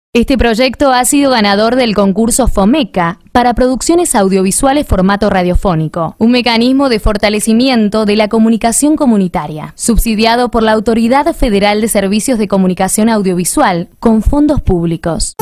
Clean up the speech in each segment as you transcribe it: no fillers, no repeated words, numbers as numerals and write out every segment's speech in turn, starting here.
Este proyecto ha sido ganador del concurso FOMECA para producciones audiovisuales formato radiofónico, un mecanismo de fortalecimiento de la comunicación comunitaria, subsidiado por la Autoridad Federal de Servicios de Comunicación Audiovisual con fondos públicos.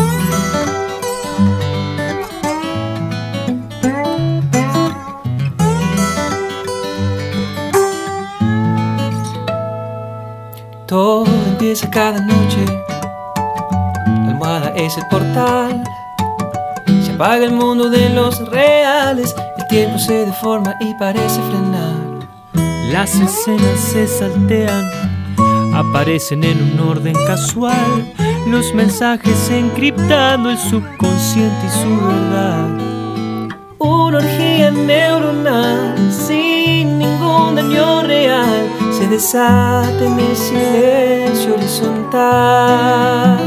Todo empieza cada noche. La almohada es el portal. Se apaga el mundo de los reales. El tiempo se deforma y parece frenar. Las escenas se saltean, aparecen en un orden casual. Los mensajes encriptando el subconsciente y su verdad. Una orgía neuronal sin ningún daño real se desata en el silencio horizontal.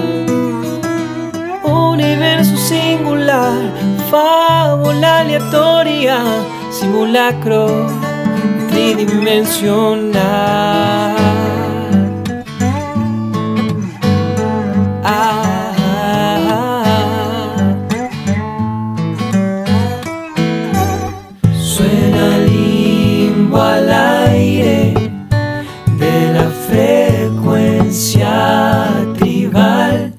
Universo singular, fábula aleatoria, simulacro tridimensional. Suena limbo al aire de la frecuencia tribal.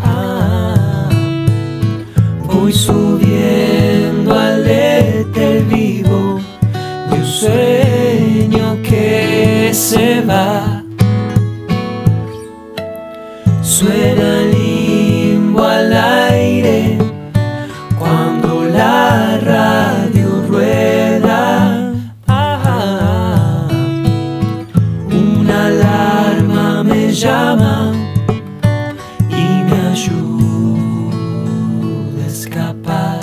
Voy subiendo al éter vivo de un sueño que se va. Suena limbo al aire cuando la radio rueda. Una alarma me llama y me ayuda a escapar.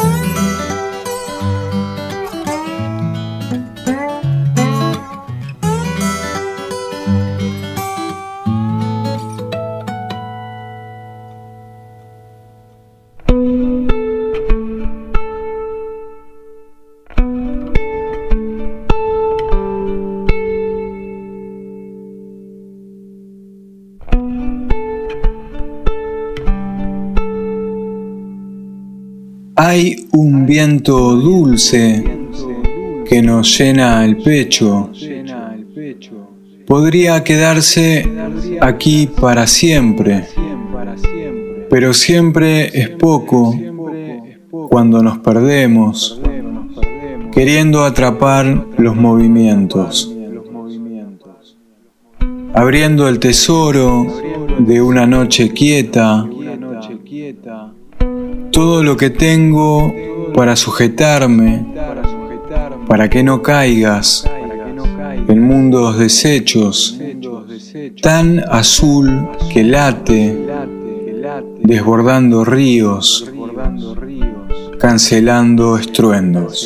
Hay un viento dulce que nos llena el pecho. Podría quedarse aquí para siempre, pero siempre es poco cuando nos perdemos, queriendo atrapar los movimientos, abriendo el tesoro de una noche quieta. Todo lo que tengo para sujetarme, para que no caigas en mundos deshechos, tan azul que late, desbordando ríos, cancelando estruendos.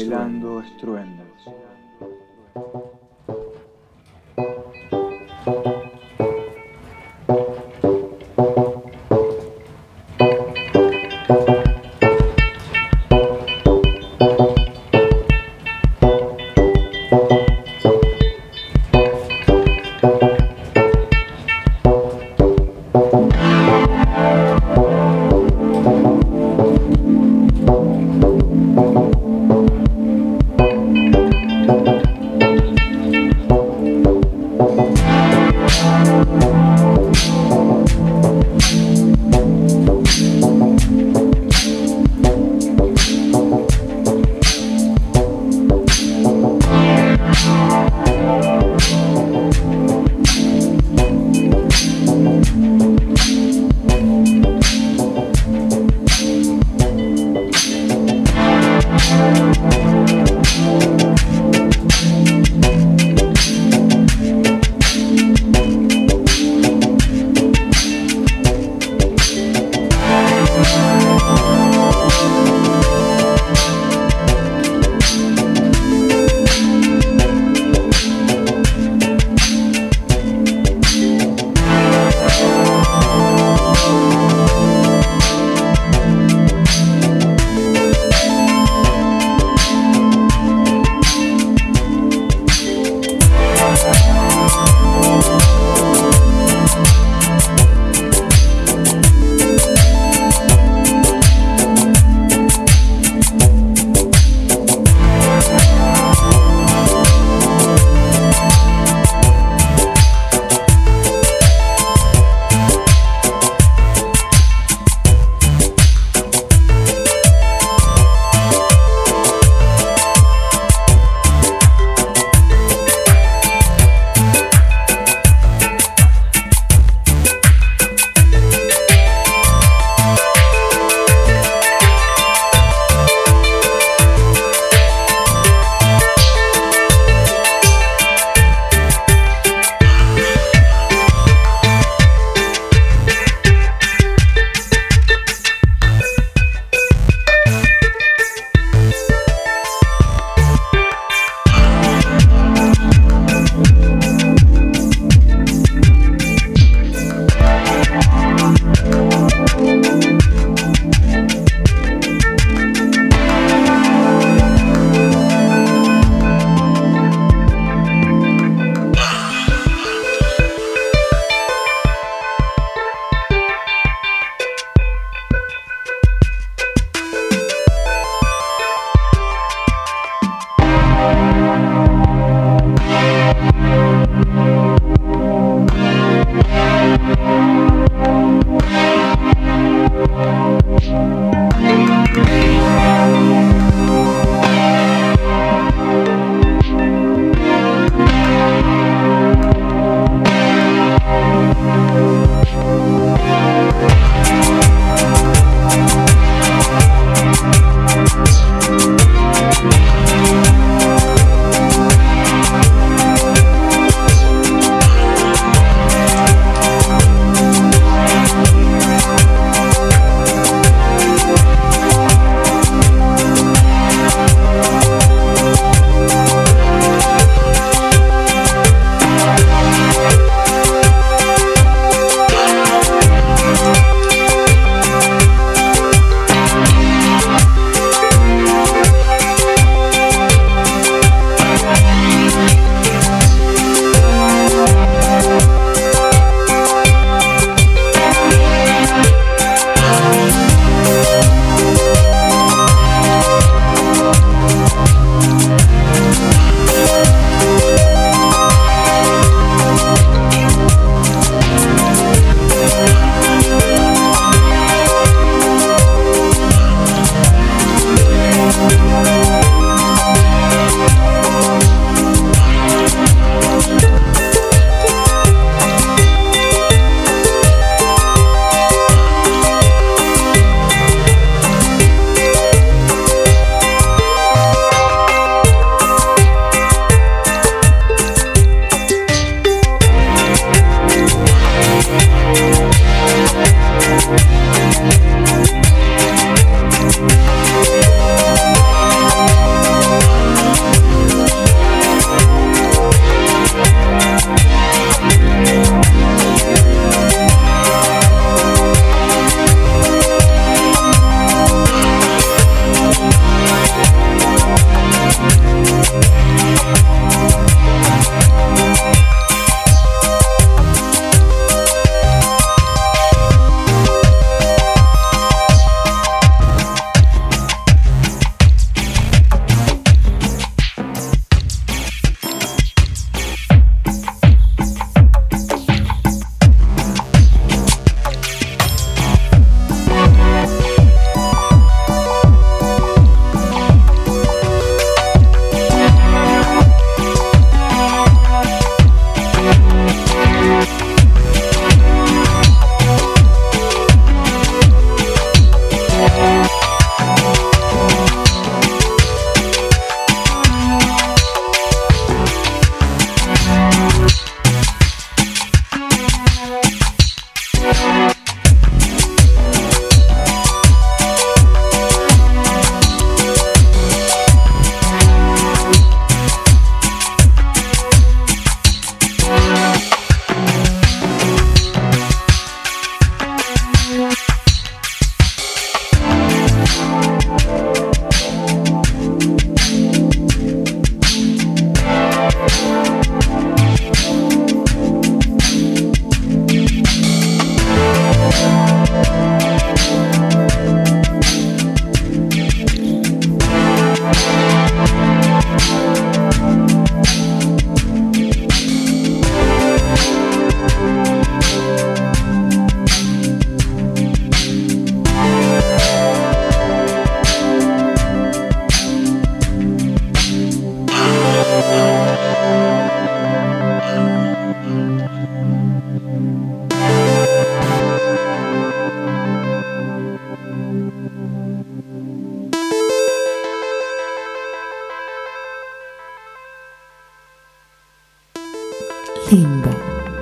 Limbo.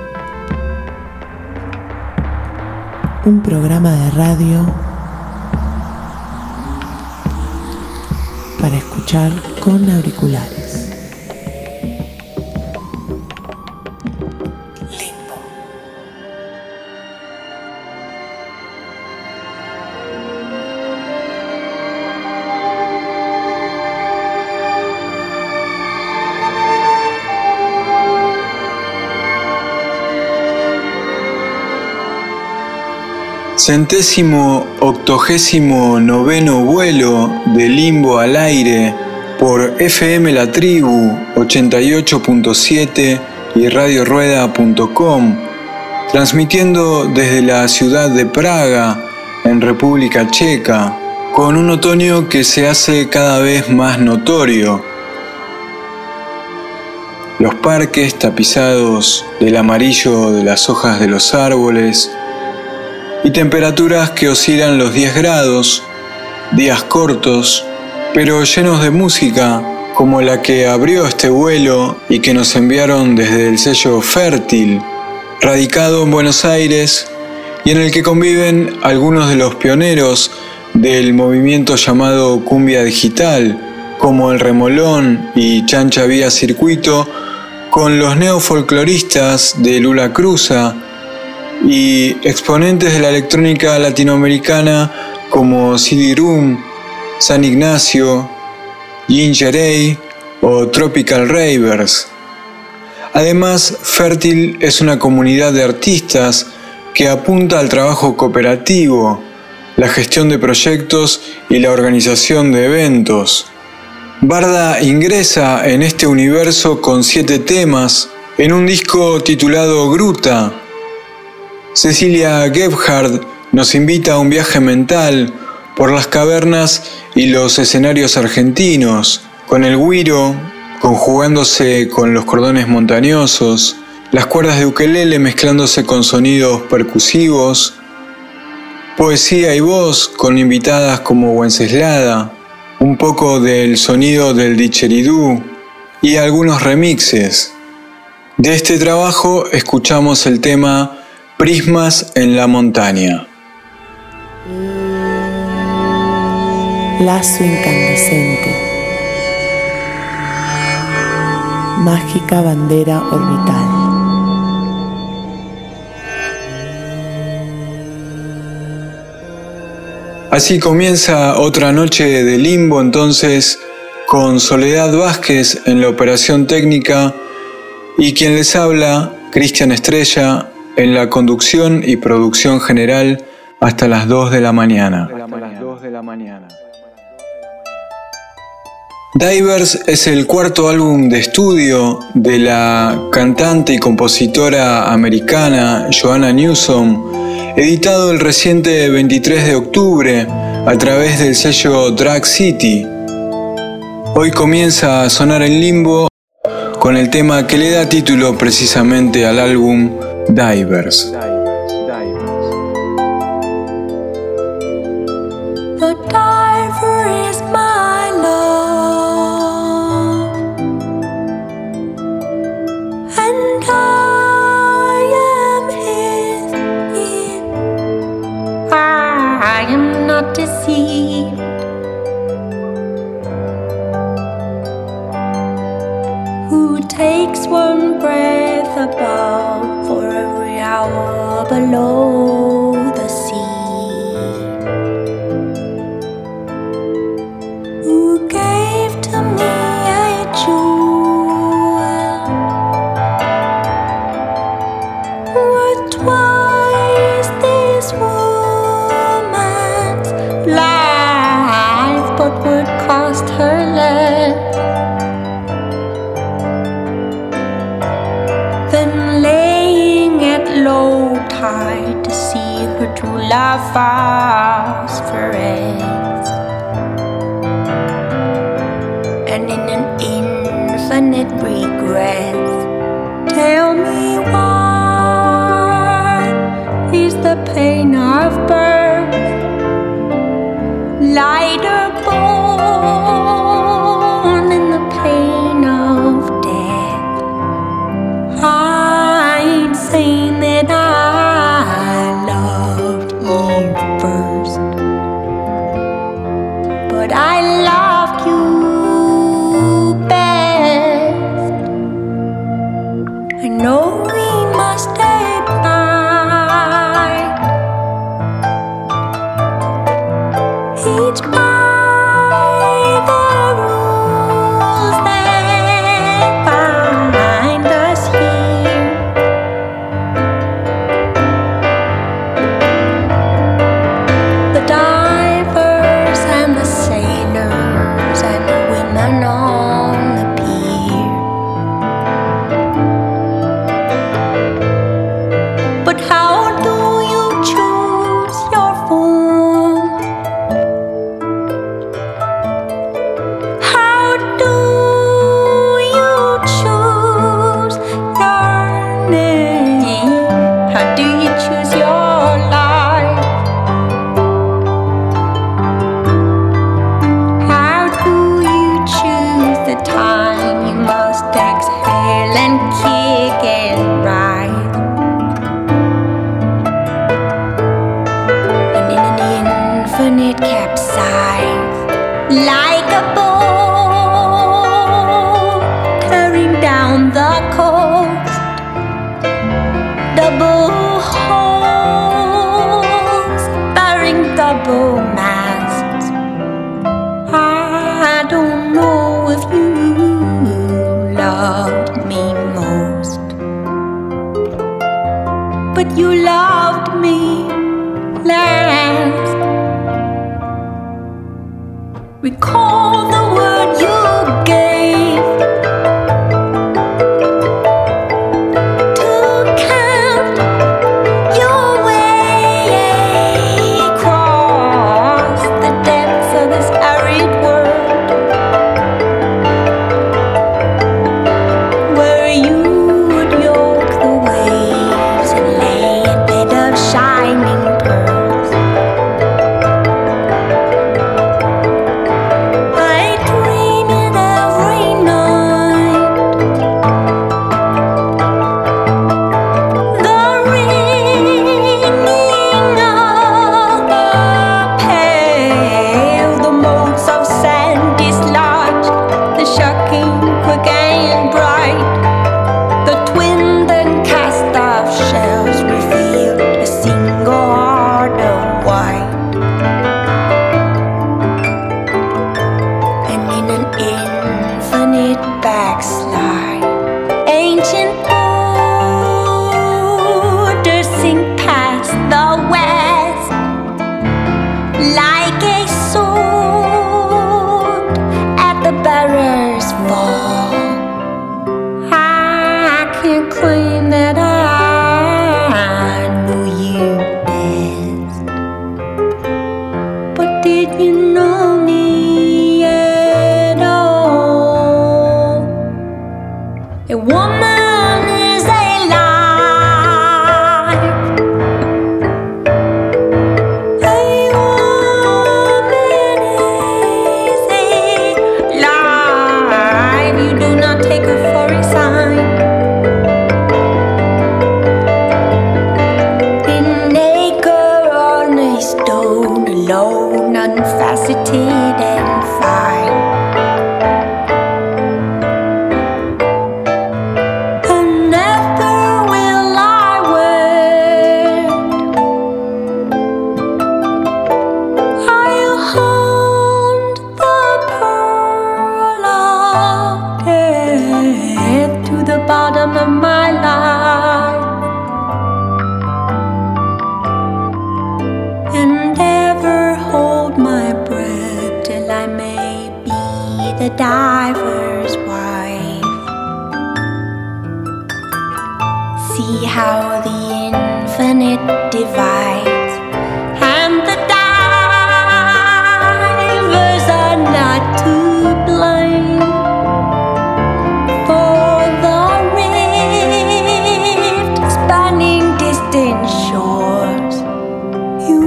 Un programa de radio para escuchar con auriculares. Limbo. Centésimo 89º vuelo de Limbo al aire por FM La Tribu 88.7 y radiorueda.com, transmitiendo desde la ciudad de Praga, en República Checa, con un otoño que se hace cada vez más notorio. Los parques tapizados del amarillo de las hojas de los árboles y temperaturas que oscilan los 10 grados, días cortos, pero llenos de música, como la que abrió este vuelo y que nos enviaron desde el sello Fértil, radicado en Buenos Aires, y en el que conviven algunos de los pioneros del movimiento llamado cumbia digital, como El Remolón y Chancha Vía Circuito, con los neofolcloristas de Lula Cruza, y exponentes de la electrónica latinoamericana como CD Room, San Ignacio, Ginger Ale o Tropical Ravers. Además, Fértil es una comunidad de artistas que apunta al trabajo cooperativo, la gestión de proyectos y la organización de eventos. Barda ingresa en este universo con 7 temas en un disco titulado Gruta. Cecilia Gebhard nos invita a un viaje mental por las cavernas y los escenarios argentinos, con el güiro conjugándose con los cordones montañosos, las cuerdas de ukelele mezclándose con sonidos percusivos, poesía y voz con invitadas como Wenceslada, un poco del sonido del didgeridoo y algunos remixes. De este trabajo escuchamos el tema Prismas en la montaña. Lazo incandescente. Mágica bandera orbital. Así comienza otra noche de limbo entonces, con Soledad Vázquez en la operación técnica y quien les habla, Cristian Estrella, en la conducción y producción general hasta las 2 de la mañana. Divers es el cuarto álbum de estudio de la cantante y compositora americana Joanna Newsom, editado el reciente 23 de octubre a través del sello Drag City. Hoy comienza a sonar en limbo con el tema que le da título precisamente al álbum, Divers. The diver is my love, and I am his. I am not deceived. Who takes one breath above for every hour below the sea? Who gave to me a jewel worth twice this woman's life, but would cost her less than laying at low tide to see her true love phosphoresce, and in an infinite regret, tell me why is the pain of birth lighter born than the pain of death? I ain't saying that I loved Eve first, but I loved you best. I know we must abide each by the rules that bind us here. The divers and the sailors and the women on the pier. But how do you choose your form? How do you choose your name? How do you choose your life? How do you choose the time you must exhale and kick and rise? And in an infinite capsize, like a boat tearing down the coast, double holes bearing double masts. I don't know if you loved me most, but you loved me last. Recall the word you gave to count your way across the depths of this arid world, where you would yoke the waves and lay a bed of shining pearls. I did you know me at all? A woman is a lie. A woman is a lie. You do not take her for a sign. Alone, unfaceted and fine. And never will I wed. I'll hunt the pearl of death to the bottom of my life. And ever hold my breath till I may be the diver's wife. See how the infinite divides, and the divers are not to blame for the rift spanning distant shores. You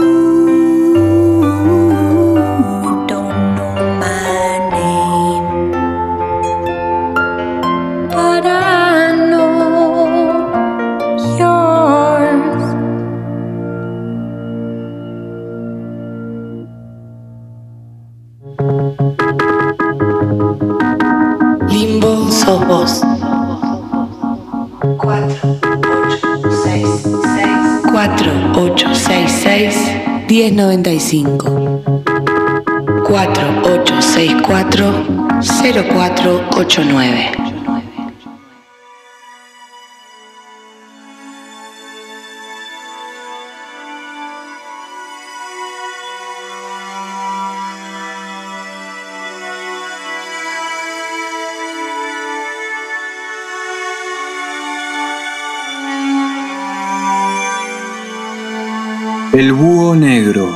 don't know my name, but I know yours. Limbo sos vos. 4866-1095. 4864-0489. El búho negro.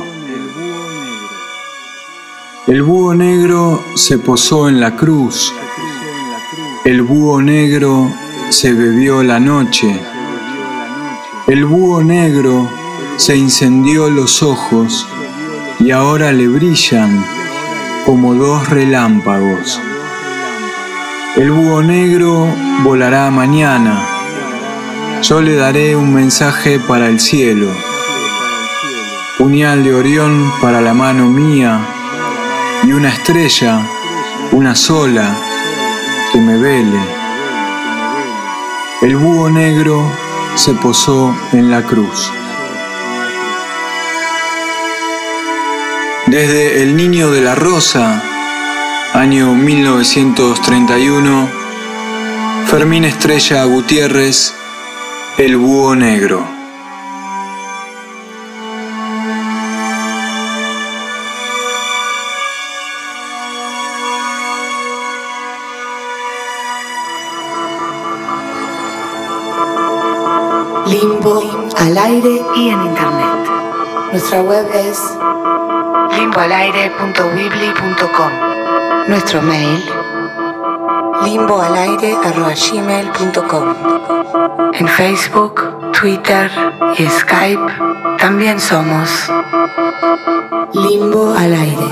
El búho negro se posó en la cruz. El búho negro se bebió la noche. El búho negro se incendió los ojos y ahora le brillan como dos relámpagos. El búho negro volará mañana. Yo le daré un mensaje para el cielo. Puñal de Orión para la mano mía y una estrella, una sola, que me vele. El búho negro se posó en la cruz. Desde El Niño de la Rosa, año 1931, Fermín Estrella Gutiérrez, El búho negro. Limbo al aire y en internet. Nuestra web es limboalaire.weebly.com. Nuestro mail limboalaire@gmail.com. En Facebook, Twitter y Skype también somos Limbo al aire.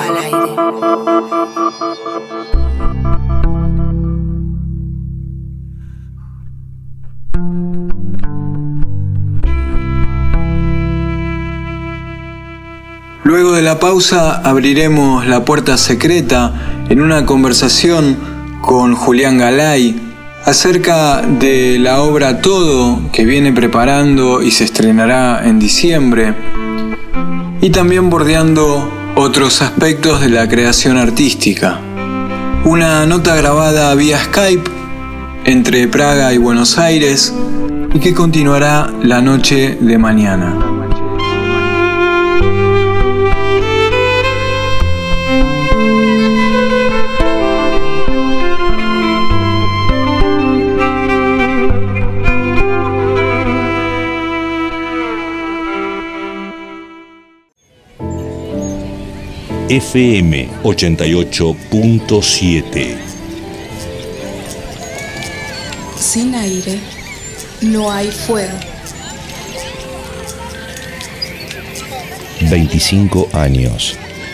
Luego de la pausa abriremos la puerta secreta en una conversación con Julián Galay acerca de la obra Todo que viene preparando y se estrenará en diciembre, y también bordeando otros aspectos de la creación artística. Una nota grabada vía Skype entre Praga y Buenos Aires y que continuará la noche de mañana. FM 88.7. Sin aire no hay fuego. 25 años.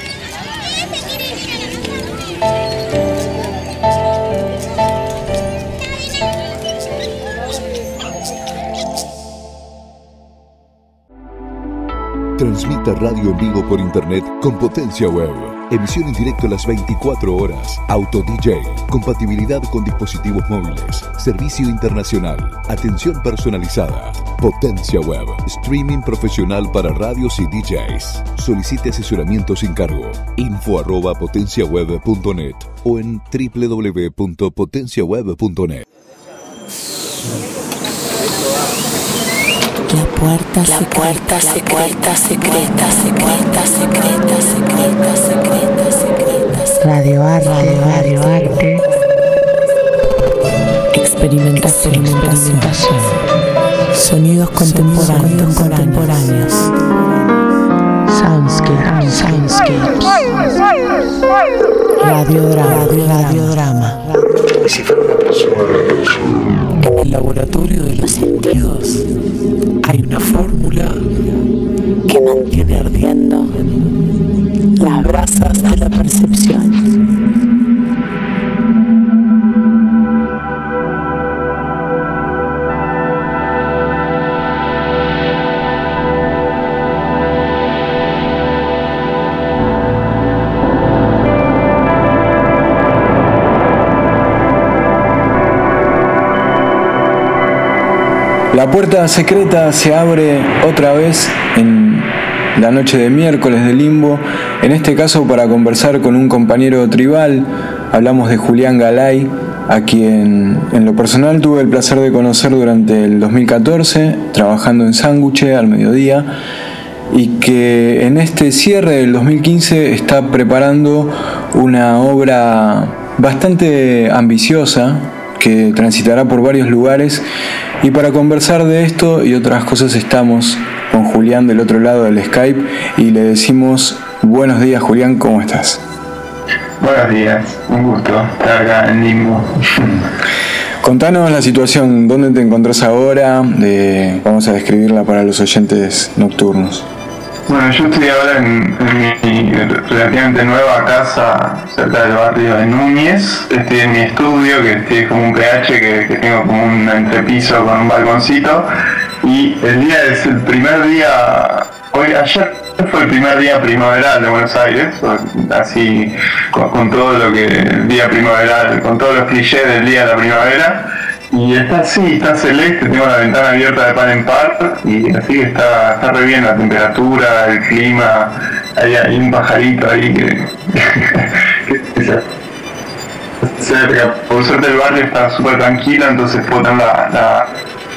Transmite radio en vivo por internet con Potencia Web. Emisión en directo a las 24 horas. Auto DJ. Compatibilidad con dispositivos móviles. Servicio internacional. Atención personalizada. Potencia Web. Streaming profesional para radios y DJs. Solicite asesoramiento sin cargo. info@potenciaweb.net o en www.potenciaweb.net. La puerta secreta. Radio Arte. Experimentación. Sonidos contemporáneos. Soundscapes. Radiodrama. Y si fuera una persona. En el laboratorio de los sentidos hay una fórmula que mantiene ardiendo las brasas de la percepción. La puerta secreta se abre otra vez en la noche de miércoles de Limbo, en este caso para conversar con un compañero tribal. Hablamos de Julián Galay, a quien en lo personal tuve el placer de conocer durante el 2014, trabajando en Sanguche al mediodía, y que en este cierre del 2015 está preparando una obra bastante ambiciosa que transitará por varios lugares. Y para conversar de esto y otras cosas estamos con Julián del otro lado del Skype y le decimos buenos días. Julián, ¿cómo estás? Buenos días, un gusto estar acá en Limbo. Contanos la situación, ¿dónde te encontrás ahora? Vamos a describirla para los oyentes nocturnos. Bueno, yo estoy ahora en mi relativamente nueva casa cerca del barrio de Núñez. Estoy en mi estudio, que estoy como un PH, que tengo como un entrepiso con un balconcito. Y el día es el primer día, ayer fue el primer día primaveral de Buenos Aires, así con todo lo que el día primaveral, con todos los clichés del día de la primavera. Y está así, está celeste, tengo la ventana abierta de par en par y así que está re bien la temperatura, el clima, hay un pajarito ahí que cerca. Por suerte el barrio está súper tranquilo, entonces puedo tener la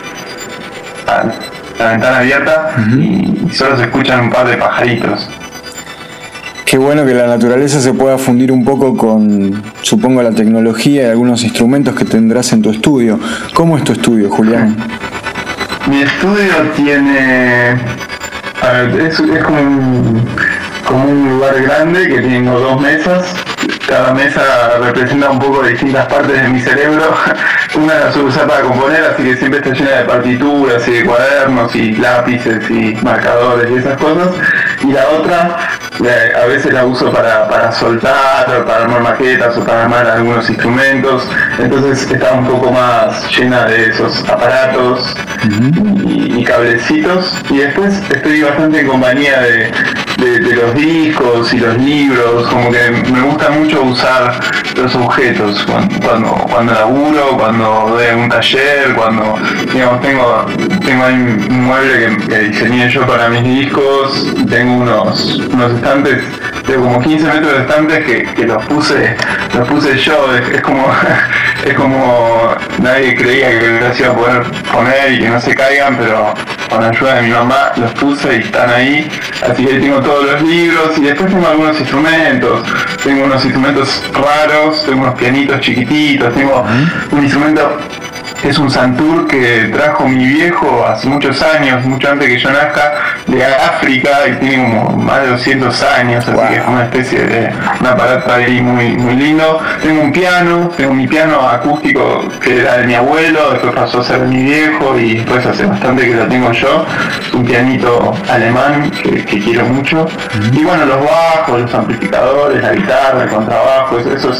ventana abierta y solo se escuchan un par de pajaritos. Qué bueno que la naturaleza se pueda fundir un poco con, supongo, la tecnología y algunos instrumentos que tendrás en tu estudio. ¿Cómo es tu estudio, Julián? Mi estudio tiene... es como un lugar grande que tengo 2 mesas. Cada mesa representa un poco de distintas partes de mi cerebro. Una la suelo usar para componer, así que siempre está llena de partituras y de cuadernos y lápices y marcadores y esas cosas. Y la otra, a veces la uso para soltar, o para armar maquetas o para armar algunos instrumentos. Entonces está un poco más llena de esos aparatos y cablecitos. Y después estoy bastante en compañía de los discos y los libros, como que me gusta mucho usar los objetos cuando laburo, cuando doy algún taller, cuando digamos tengo ahí un mueble que diseñé yo para mis discos, tengo unos estantes, tengo como 15 metros de estantes que los puse yo, es como nadie creía que los iba a poder poner y que no se caigan, pero con la ayuda de mi mamá los puse y están ahí, así que ahí tengo todos los libros y después tengo algunos instrumentos, raros, tengo unos pianitos chiquititos, tengo un instrumento es un santur que trajo mi viejo hace muchos años, mucho antes que yo nazca, de África, y tiene como más de 200 años, así que es una especie de un aparato ahí muy, muy lindo. Tengo mi piano acústico que era de mi abuelo, después pasó a ser de mi viejo y después hace bastante que lo tengo yo. Es un pianito alemán que quiero mucho. Y bueno, los bajos, los amplificadores, la guitarra, el contrabajo,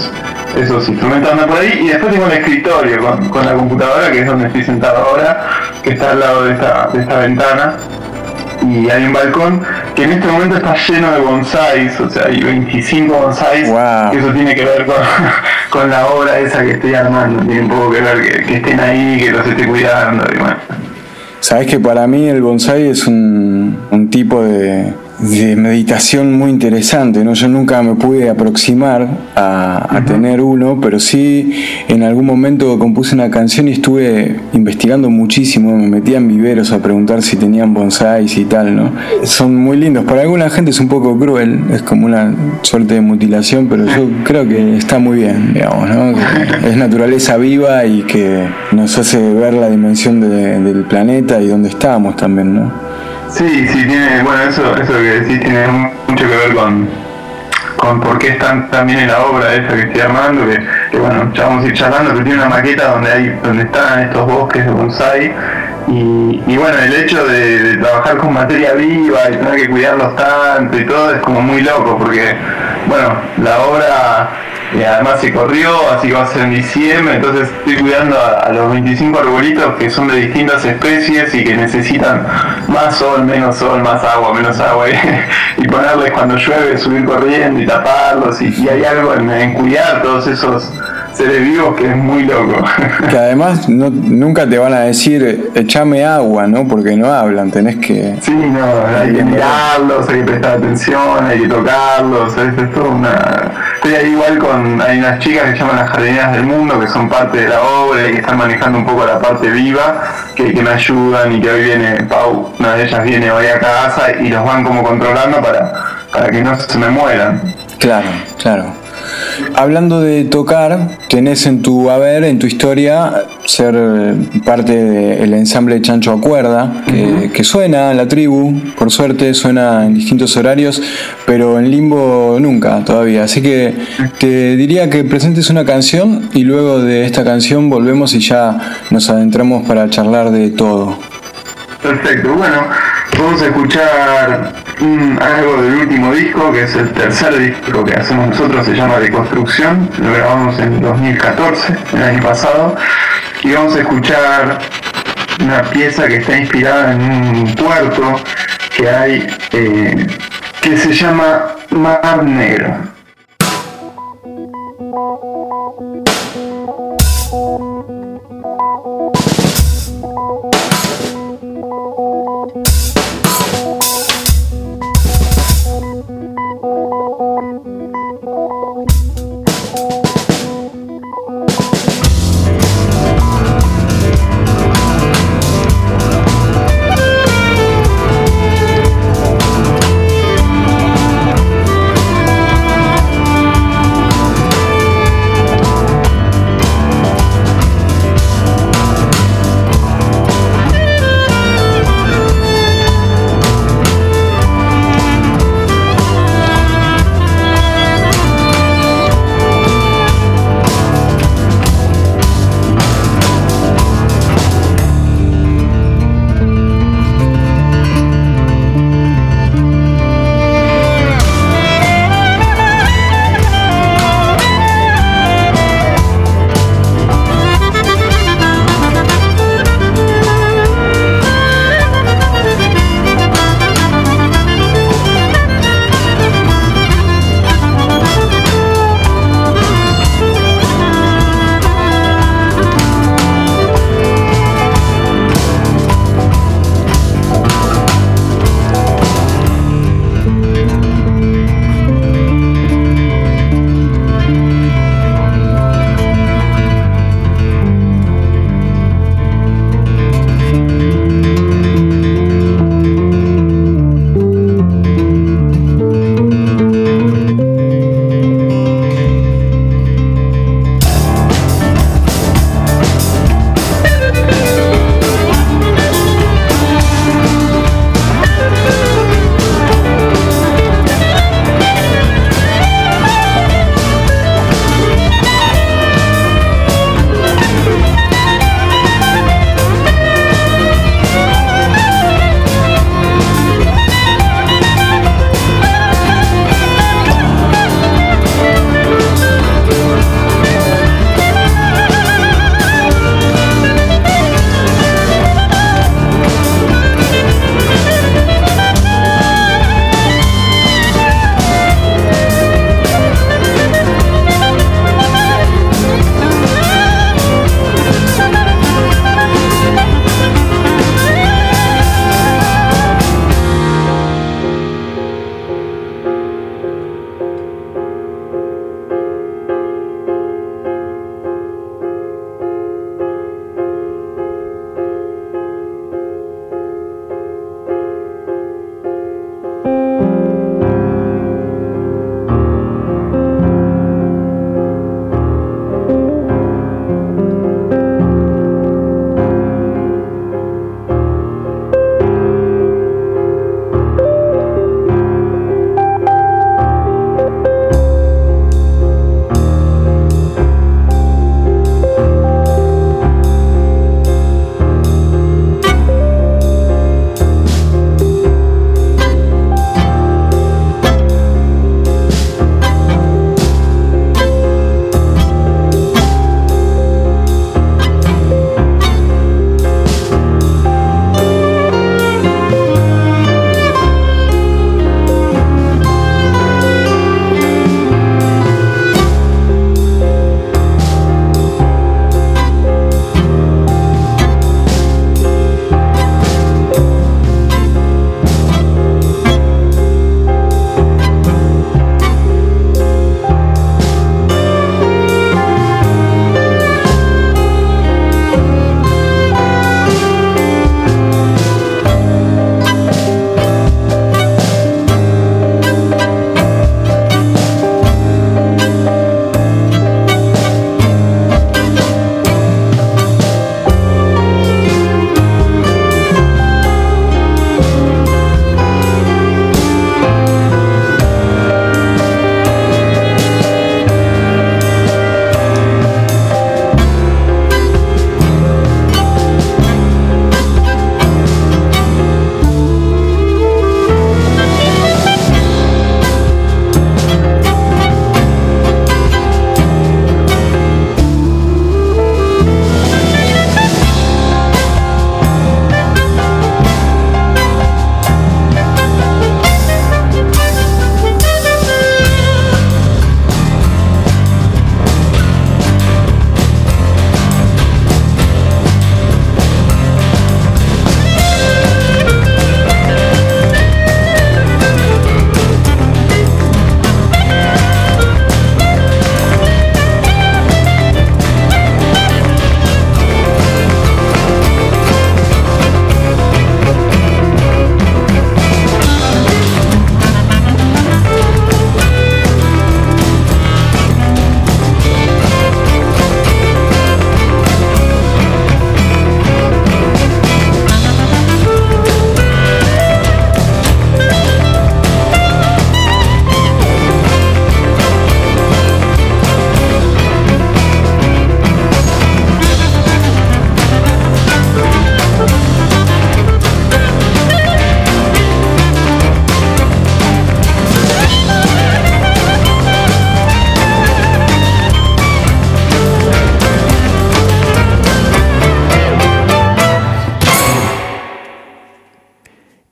esos instrumentos andan por ahí. Y después tengo el escritorio con la computadora, que es donde estoy sentado ahora, que está al lado de esta ventana. Y hay un balcón que en este momento está lleno de bonsáis, o sea, hay 25 bonsáis. Wow. Y eso tiene que ver con la obra esa que estoy armando, tiene un poco que ver que estén ahí, que los esté cuidando y bueno. Sabes que para mí el bonsái es un tipo de meditación muy interesante, ¿no? Yo nunca me pude aproximar a tener uno, pero sí en algún momento compuse una canción y estuve investigando muchísimo, me metía en viveros a preguntar si tenían bonsáis y tal, ¿no? Son muy lindos, para alguna gente es un poco cruel, es como una suerte de mutilación, pero yo creo que está muy bien, digamos, ¿no? Que es naturaleza viva y que nos hace ver la dimensión del planeta y dónde estamos también, ¿no? Sí, tiene, bueno, eso que decís tiene mucho que ver con por qué están también en la obra esa que estoy armando, que bueno, ya vamos a ir charlando, pero tiene una maqueta donde están estos bosques de bonsái, y bueno, el hecho de trabajar con materia viva y tener que cuidarlos tanto y todo es como muy loco, porque bueno, la obra además se corrió, así que va a ser en diciembre, entonces estoy cuidando a los 25 arbolitos que son de distintas especies y que necesitan más sol, menos menos agua y ponerles cuando llueve, subir corriendo y taparlos, y hay algo en cuidar todos esos seres vivos que es muy loco. Que además nunca te van a decir echame agua, ¿no? Porque no hablan, tenés que... Sí, no, hay que mirarlos, hay que prestar atención, hay que tocarlos, es todo una... Estoy ahí igual hay unas chicas que se llaman las jardineras del mundo, que son parte de la obra y que están manejando un poco la parte viva, que me ayudan, y que hoy viene Pau, una de ellas viene hoy a casa y los van como controlando para que no se me mueran. Claro. Hablando de tocar, tenés en tu historia ser parte del ensamble Chancho a Cuerda, que suena en la tribu, por suerte suena en distintos horarios, pero en Limbo nunca todavía. Así que te diría que presentes una canción y luego de esta canción volvemos y ya nos adentramos para charlar de todo. Perfecto, bueno, vamos a escuchar algo del último disco, que es el tercer disco que hacemos nosotros, se llama Deconstrucción, lo grabamos en 2014, el año pasado, y vamos a escuchar una pieza que está inspirada en un puerto que hay, que se llama Mar Negro.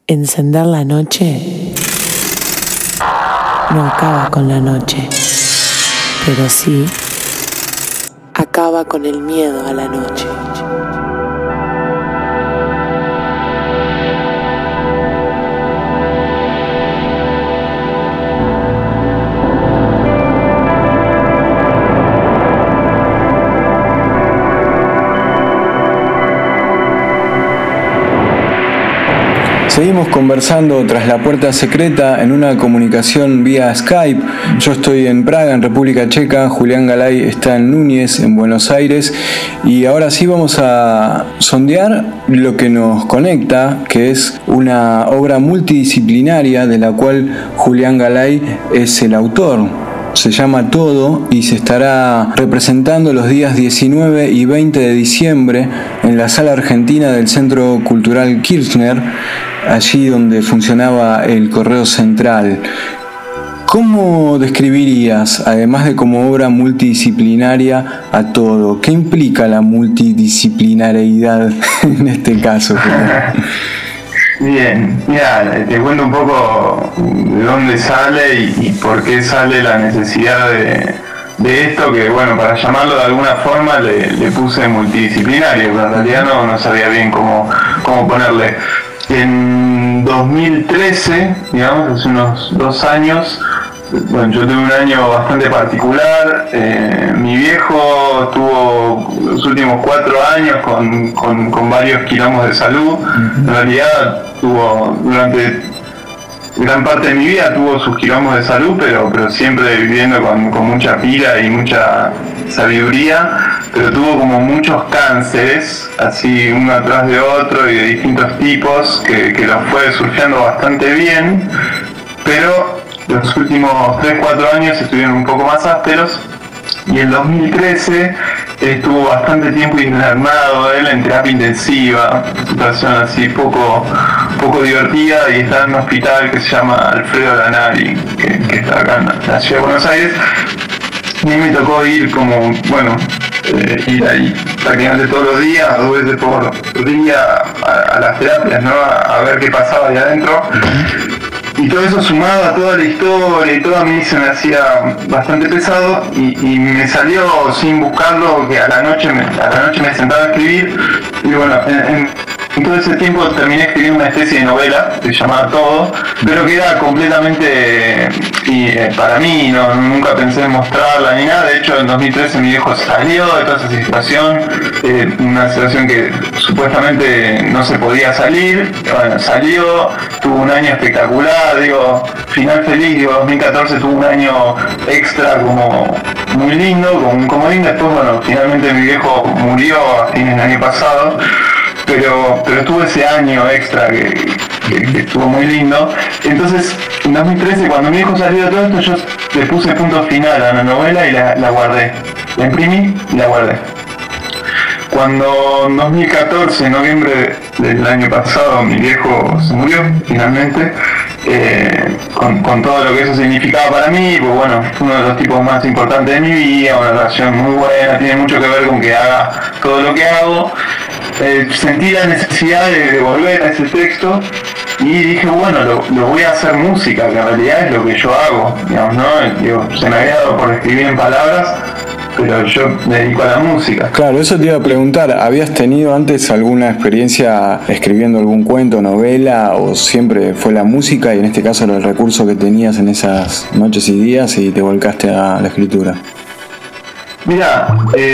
Encender la noche no acaba con la noche, pero sí acaba con el miedo a la noche. Seguimos conversando tras la puerta secreta en una comunicación vía Skype. Yo estoy en Praga, en República Checa. Julián Galay está en Núñez, en Buenos Aires. Y ahora sí vamos a sondear lo que nos conecta, que es una obra multidisciplinaria de la cual Julián Galay es el autor. Se llama Todo y se estará representando los días 19 y 20 de diciembre en la Sala Argentina del Centro Cultural Kirchner, allí donde funcionaba el Correo Central. ¿Cómo describirías, además de como obra multidisciplinaria, a Todo? ¿Qué implica la multidisciplinariedad en este caso? Bien, mira, te cuento un poco de dónde sale y por qué sale la necesidad de esto, que bueno, para llamarlo de alguna forma le puse multidisciplinario, pero en realidad no sabía bien cómo ponerle. En 2013, digamos, hace unos 2 años, bueno, yo tuve un año bastante particular. Mi viejo tuvo los últimos 4 años con varios quilombos de salud. En realidad durante gran parte de mi vida tuvo sus quilombos de salud, pero siempre viviendo con mucha pila y mucha sabiduría, pero tuvo como muchos cánceres, así uno atrás de otro y de distintos tipos, que los fue surfeando bastante bien, pero los últimos 3-4 años estuvieron un poco más ásperos, y en 2013 estuvo bastante tiempo internado él en terapia intensiva, situación así poco divertida, y está en un hospital que se llama Alfredo Lanari, que está acá en la ciudad de Buenos Aires. A mí me tocó ir ir ahí prácticamente todos los días, 2 veces por día a las terapias, ¿no? A ver qué pasaba ahí adentro. Y todo eso sumado a toda la historia y todo, a mí se me hacía bastante pesado y me salió sin buscarlo, que a la noche me sentaba a escribir. Y bueno, en todo ese tiempo terminé escribiendo una especie de novela que se llamaba Todo, pero que era completamente para mí, nunca pensé en mostrarla ni nada. De hecho, en 2013 mi viejo salió de toda esa situación, una situación que supuestamente no se podía salir. Bueno, salió, tuvo un año espectacular, final feliz. 2014 tuvo un año extra como muy lindo, con un comodín. Después, bueno, finalmente mi viejo murió a fines del año pasado, pero estuvo ese año extra que estuvo muy lindo. Entonces, en 2013, cuando mi hijo salió de todo esto, yo le puse punto final a la novela y la guardé. La imprimí y la guardé. Cuando en 2014, en noviembre del año pasado, mi viejo se murió finalmente, con todo lo que eso significaba para mí, pues bueno, uno de los tipos más importantes de mi vida, una relación muy buena, tiene mucho que ver con que haga todo lo que hago. Sentí la necesidad de volver a ese texto y dije, bueno, lo voy a hacer música, que en realidad es lo que yo hago, digamos, ¿no? Se me había dado por escribir en palabras, pero yo me dedico a la música. Claro, eso te iba a preguntar, ¿habías tenido antes alguna experiencia escribiendo algún cuento, novela, o siempre fue la música y en este caso era el recurso que tenías en esas noches y días y te volcaste a la escritura? Mira,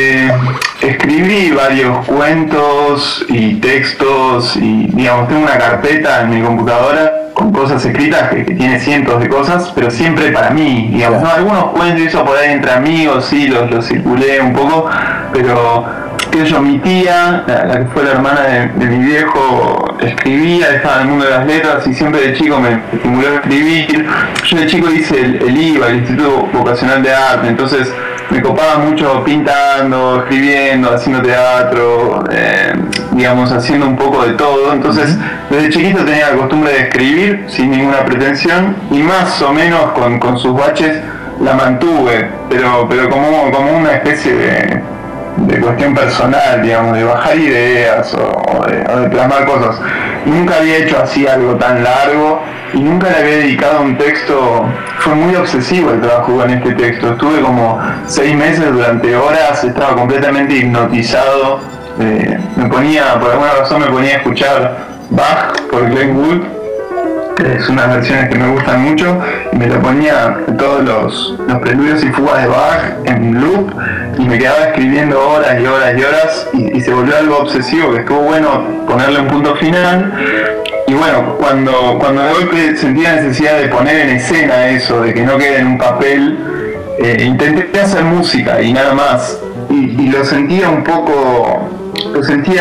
escribí varios cuentos y textos y, digamos, tengo una carpeta en mi computadora con cosas escritas que tiene cientos de cosas, pero siempre para mí, digamos, ¿no? Algunos cuentos y eso por ahí entre amigos, sí, los circulé un poco, pero mi tía, la que fue la hermana de mi viejo, escribía, estaba en el mundo de las letras y siempre de chico me estimuló a escribir. Yo de chico hice el IVA, el Instituto Vocacional de Arte, entonces me copaba mucho pintando, escribiendo, haciendo teatro, digamos, haciendo un poco de todo. Entonces, desde chiquito tenía la costumbre de escribir sin ninguna pretensión y más o menos con sus baches la mantuve, pero como una especie cuestión personal, digamos, de bajar ideas o de plasmar cosas. Nunca había hecho así algo tan largo y nunca le había dedicado un texto. Fue muy obsesivo el trabajo con este texto. Estuve como 6 meses durante horas, estaba completamente hipnotizado. Por alguna razón me ponía a escuchar Bach por Glenn Gould, que es unas versiones que me gustan mucho, y me lo ponía todos los preludios y fugas de Bach en loop, y me quedaba escribiendo horas y horas y horas, y se volvió algo obsesivo, que estuvo bueno ponerle un punto final. Y bueno, cuando de golpe sentí la necesidad de poner en escena eso, de que no quede en un papel, intenté hacer música y nada más, y lo sentía un poco, no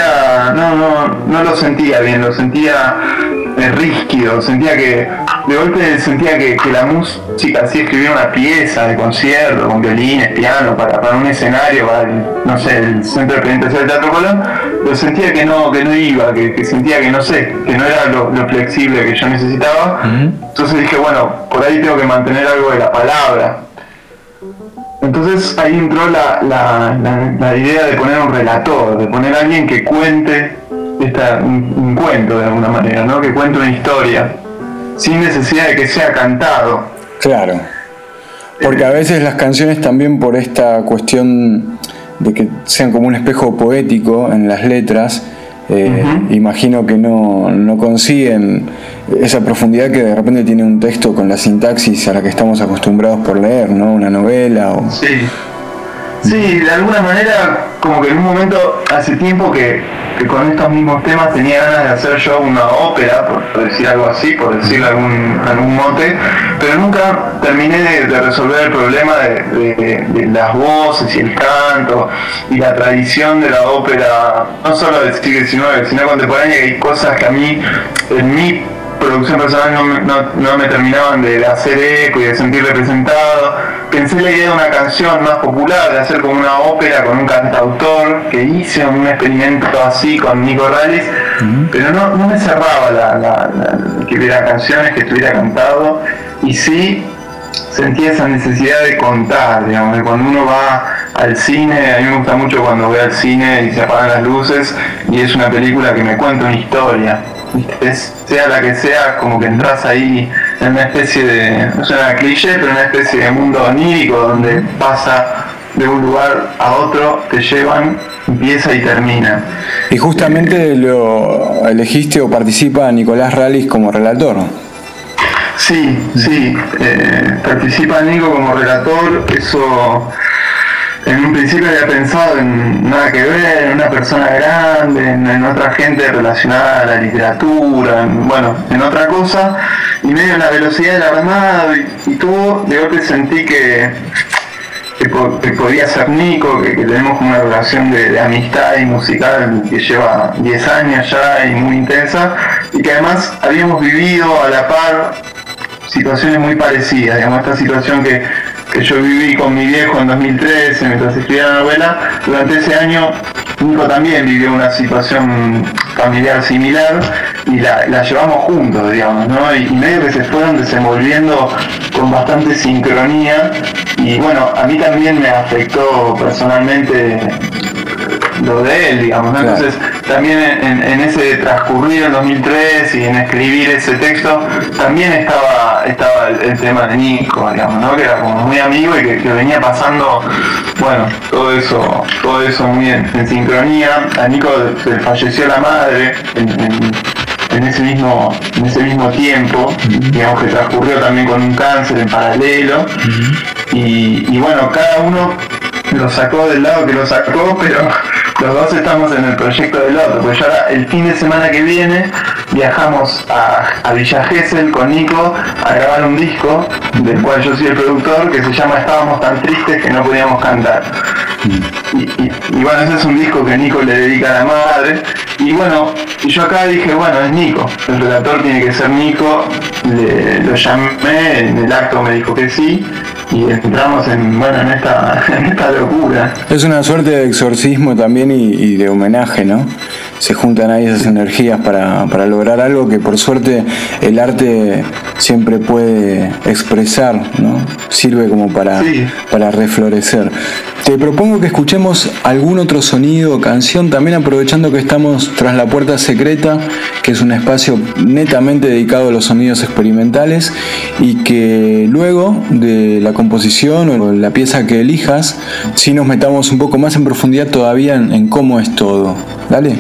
lo sentía bien, lo sentía rígido, sentía que de golpe sentía que la música, así escribir una pieza de concierto con violines, piano, para un escenario, para el Centro de Presentación del Teatro Colón, lo sentía que no iba, que sentía que no era lo flexible que yo necesitaba. Entonces dije, bueno, por ahí tengo que mantener algo de la palabra. Entonces ahí entró la idea de poner un relator, de poner a alguien que cuente un cuento de alguna manera, ¿no? Que cuente una historia, sin necesidad de que sea cantado. Claro, porque a veces las canciones también, por esta cuestión de que sean como un espejo poético en las letras, imagino que no consiguen esa profundidad que de repente tiene un texto con la sintaxis a la que estamos acostumbrados por leer, ¿no? Una novela o... Sí, de alguna manera, como que en un momento, hace tiempo que con estos mismos temas tenía ganas de hacer yo una ópera, por decir algo así, por decirle algún mote, pero nunca terminé de resolver el problema de las voces y el canto y la tradición de la ópera, no solo del siglo XIX, sino contemporánea, que hay cosas que a mí, en mi producción personal, no me terminaban de hacer eco y de sentir representado. Pensé la idea de una canción más popular, de hacer como una ópera con un cantautor, que hice un experimento así con Nico Rallis, pero no me cerraba que hubiera canciones, que estuviera cantado, y sí sentía esa necesidad de contar, digamos, de cuando uno va al cine. A mí me gusta mucho cuando voy al cine y se apagan las luces y es una película que me cuenta una historia. Sea la que sea, como que entras ahí en una especie de, no suena cliché, pero una especie de mundo onírico donde pasa de un lugar a otro, te llevan, empieza y termina. Y justamente lo elegiste o participa Nicolás Rallis como relator. Sí, participa Nico como relator. Eso en un principio había pensado en nada que ver, en una persona grande, en otra gente relacionada a la literatura, en otra cosa, y medio en la velocidad del armado y todo, de golpe sentí que podía ser Nico, que tenemos como una relación de amistad y musical que lleva 10 años ya y muy intensa, y que además habíamos vivido a la par situaciones muy parecidas, digamos, esta situación que yo viví con mi viejo en 2013 mientras escribía la novela. Durante ese año Nico también vivió una situación familiar similar y la llevamos juntos, digamos, ¿no? Y medio que se fueron desenvolviendo con bastante sincronía, y bueno, a mí también me afectó personalmente lo de él, digamos, ¿no? Claro. Entonces también en ese transcurrido en 2003 y en escribir ese texto también estaba el tema de Nico, digamos, ¿no? Que era como muy amigo y que venía pasando, todo eso muy en sincronía. A Nico se falleció la madre en ese mismo tiempo, digamos, que transcurrió también con un cáncer en paralelo, y bueno, cada uno lo sacó del lado que lo sacó, pero los dos estamos en el proyecto del otro, porque ya ahora, el fin de semana que viene viajamos a Villa Gesell con Nico a grabar un disco del cual yo soy el productor, que se llama Estábamos tan tristes que no podíamos cantar. Y bueno, ese es un disco que Nico le dedica a la madre, y bueno, y yo acá dije, es Nico, el relator tiene que ser Nico. Lo llamé, en el acto me dijo que sí, y entramos en esta locura. Es una suerte de exorcismo también y de homenaje, ¿no? se juntan ahí esas energías para lograr algo que por suerte el arte siempre puede expresar, ¿no? Sirve como para reflorecer. Te propongo que escuchemos algún otro sonido o canción, también aprovechando que estamos tras la puerta secreta, que es un espacio netamente dedicado a los sonidos experimentales, y que luego de la composición o la pieza que elijas, sí nos metamos un poco más en profundidad todavía en cómo es todo. Dale.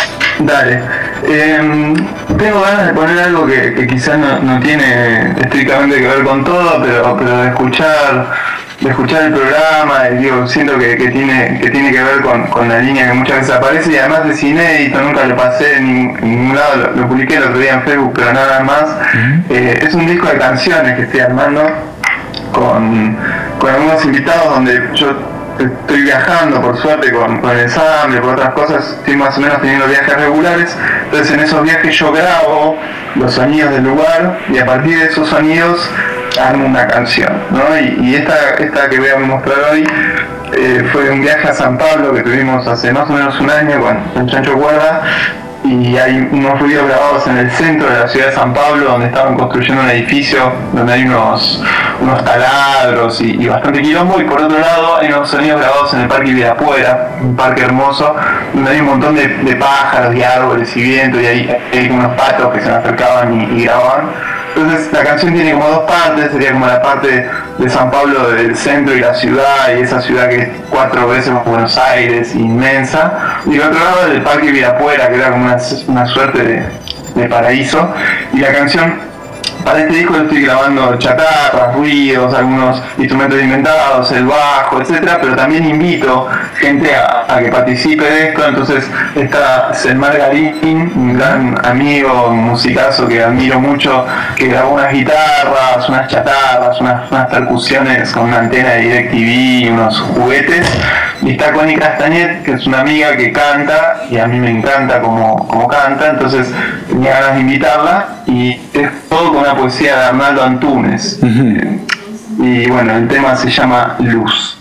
Tengo ganas de poner algo que quizás no tiene estrictamente que ver con todo, pero de escuchar el programa, siento que tiene que ver con la línea que muchas veces aparece, y además es inédito, nunca lo pasé en ningún lado, lo publiqué el otro día en Facebook, pero nada más. Es un disco de canciones que estoy armando con algunos invitados, donde yo estoy viajando, por suerte, con el ensamble, por otras cosas, estoy más o menos teniendo viajes regulares. Entonces en esos viajes yo grabo los sonidos del lugar, y a partir de esos sonidos armo una canción, ¿no? Y esta que voy a mostrar hoy fue un viaje a San Pablo que tuvimos hace más o menos un año con Chancho Cuerda, y hay unos ruidos grabados en el centro de la ciudad de San Pablo, donde estaban construyendo un edificio donde hay unos taladros y bastante quilombo, y por otro lado hay unos sonidos grabados en el Parque Ibirapuera, un parque hermoso, donde hay un montón de pájaros y árboles y viento, y hay unos patos que se me acercaban y grababan. Entonces la canción tiene como dos partes, sería como la parte de San Pablo del centro y la ciudad, y esa ciudad que es 4 veces Buenos Aires, inmensa, y el otro lado del Parque Ibirapuera, que era como una suerte de paraíso. Y la canción, para este disco lo estoy grabando chatarras, ruidos, algunos instrumentos inventados, el bajo, etcétera, pero también invito gente a que participe de esto. Entonces está Selmar Garín, un gran amigo, un musicazo que admiro mucho, que grabó unas guitarras, unas chatarras, unas percusiones con una antena de DirecTV, unos juguetes. Y está Connie Castañet, que es una amiga que canta, y a mí me encanta como canta, entonces tenía ganas de invitarla, y es todo con una poesía de Arnaldo Antunes. Y bueno, el tema se llama Luz.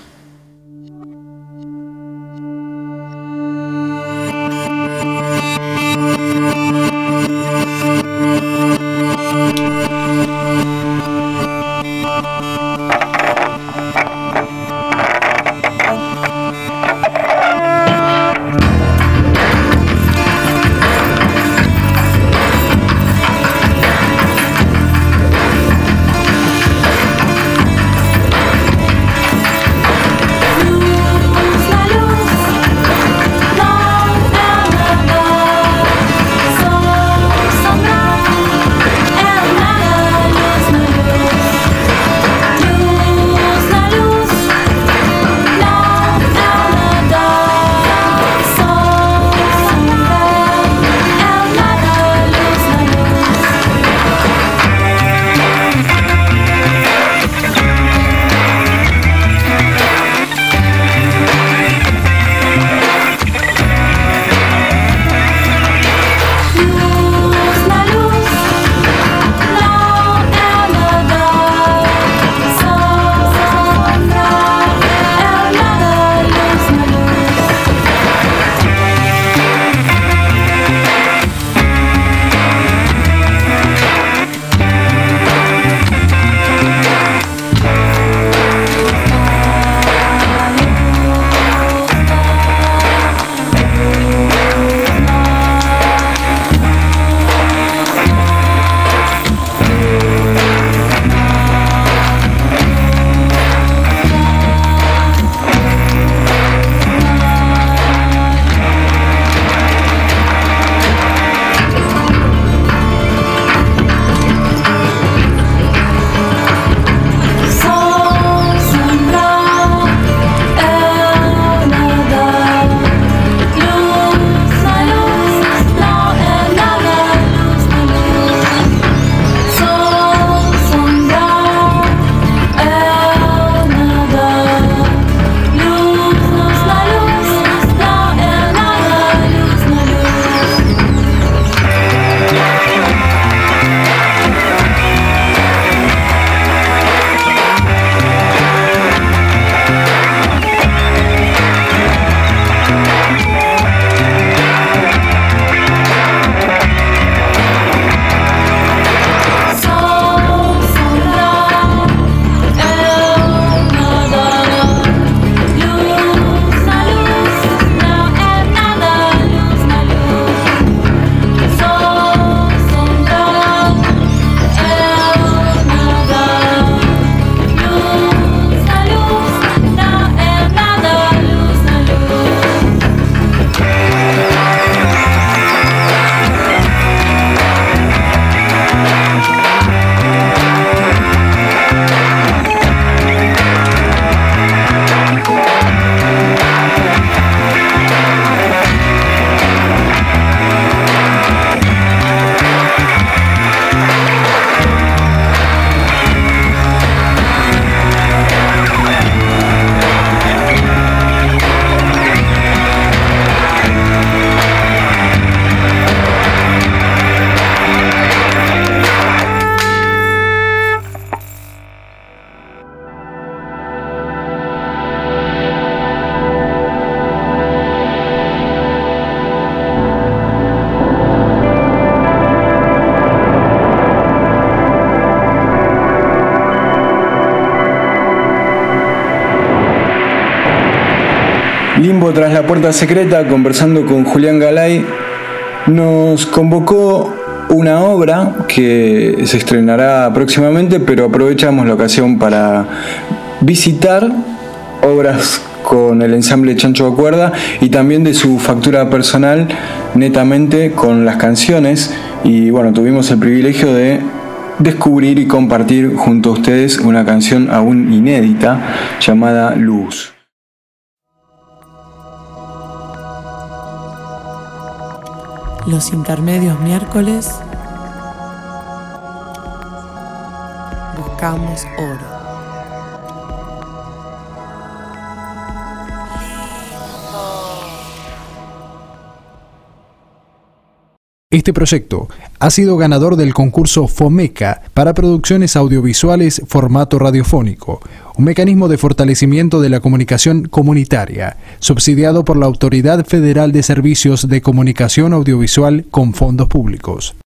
Limbo tras la puerta secreta, conversando con Julián Galay, nos convocó una obra que se estrenará próximamente, pero aprovechamos la ocasión para visitar obras con el ensamble Chancho de Cuerda y también de su factura personal, netamente con las canciones. Y bueno, tuvimos el privilegio de descubrir y compartir junto a ustedes una canción aún inédita llamada Luz. Los intermedios miércoles buscamos oro. Este proyecto ha sido ganador del concurso FOMECA para producciones audiovisuales formato radiofónico, un mecanismo de fortalecimiento de la comunicación comunitaria, subsidiado por la Autoridad Federal de Servicios de Comunicación Audiovisual con fondos públicos.